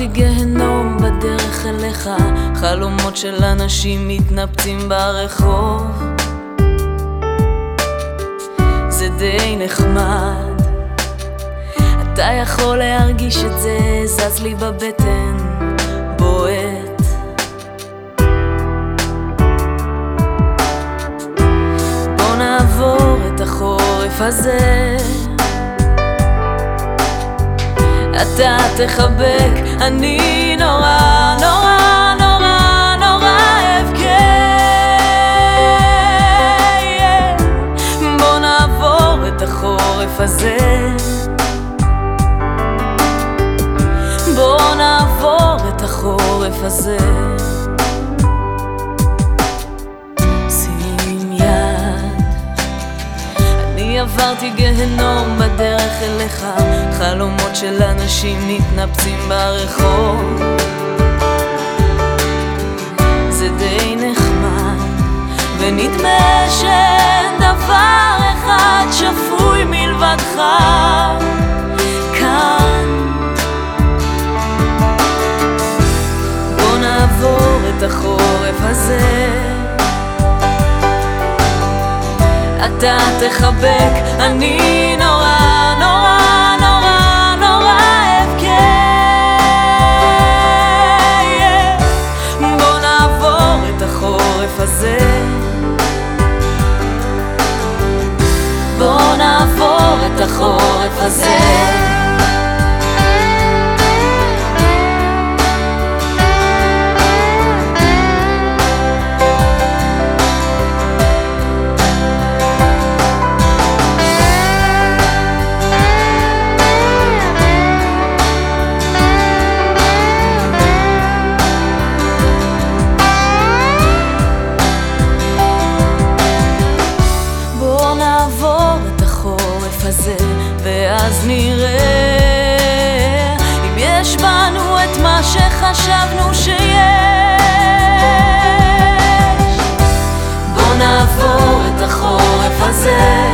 עברתי גיהנום בדרך אליך, חלומות של אנשים מתנפצים ברחוב. זה די נחמד, אתה יכול להרגיש את זה, זז לי בבטן, בועט. בוא נעבור את החורף הזה, אתה תחבק, אני נורא נורא נורא נורא אבכה. בוא נעבור את החורף הזה, בוא נעבור את החורף הזה. שים יד, אני עברתי גיהנום בדרך אליך, חלומות של אנשים מתנפצים ברחוב. זה די נחמד, ונדמה שאין דבר אחד שפוי מלבדך כאן. בוא נעבור את החורף הזה, אתה תחבק, אני נורא נורא נורא נורא אבכה. בוא נעבור את החורף הזה, בוא נעבור את החורף הזה. ואז נראה אם יש בנו את מה שחשבנו שיש. בוא נעבור את החורף הזה,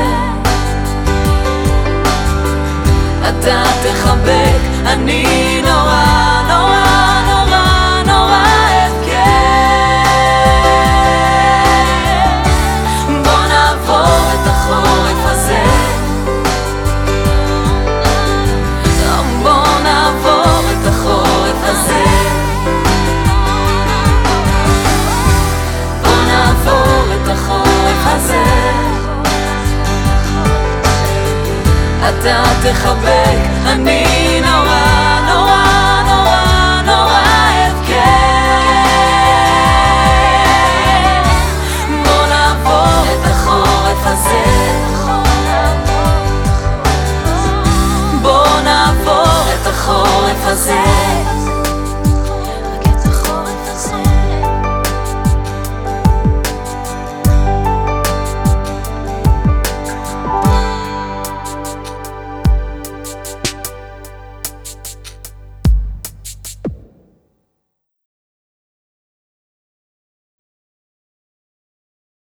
אתה תחבק, אני נורא נורא נורא נורא אבכה. בוא נעבור את החורף הזה, אתה תחבק,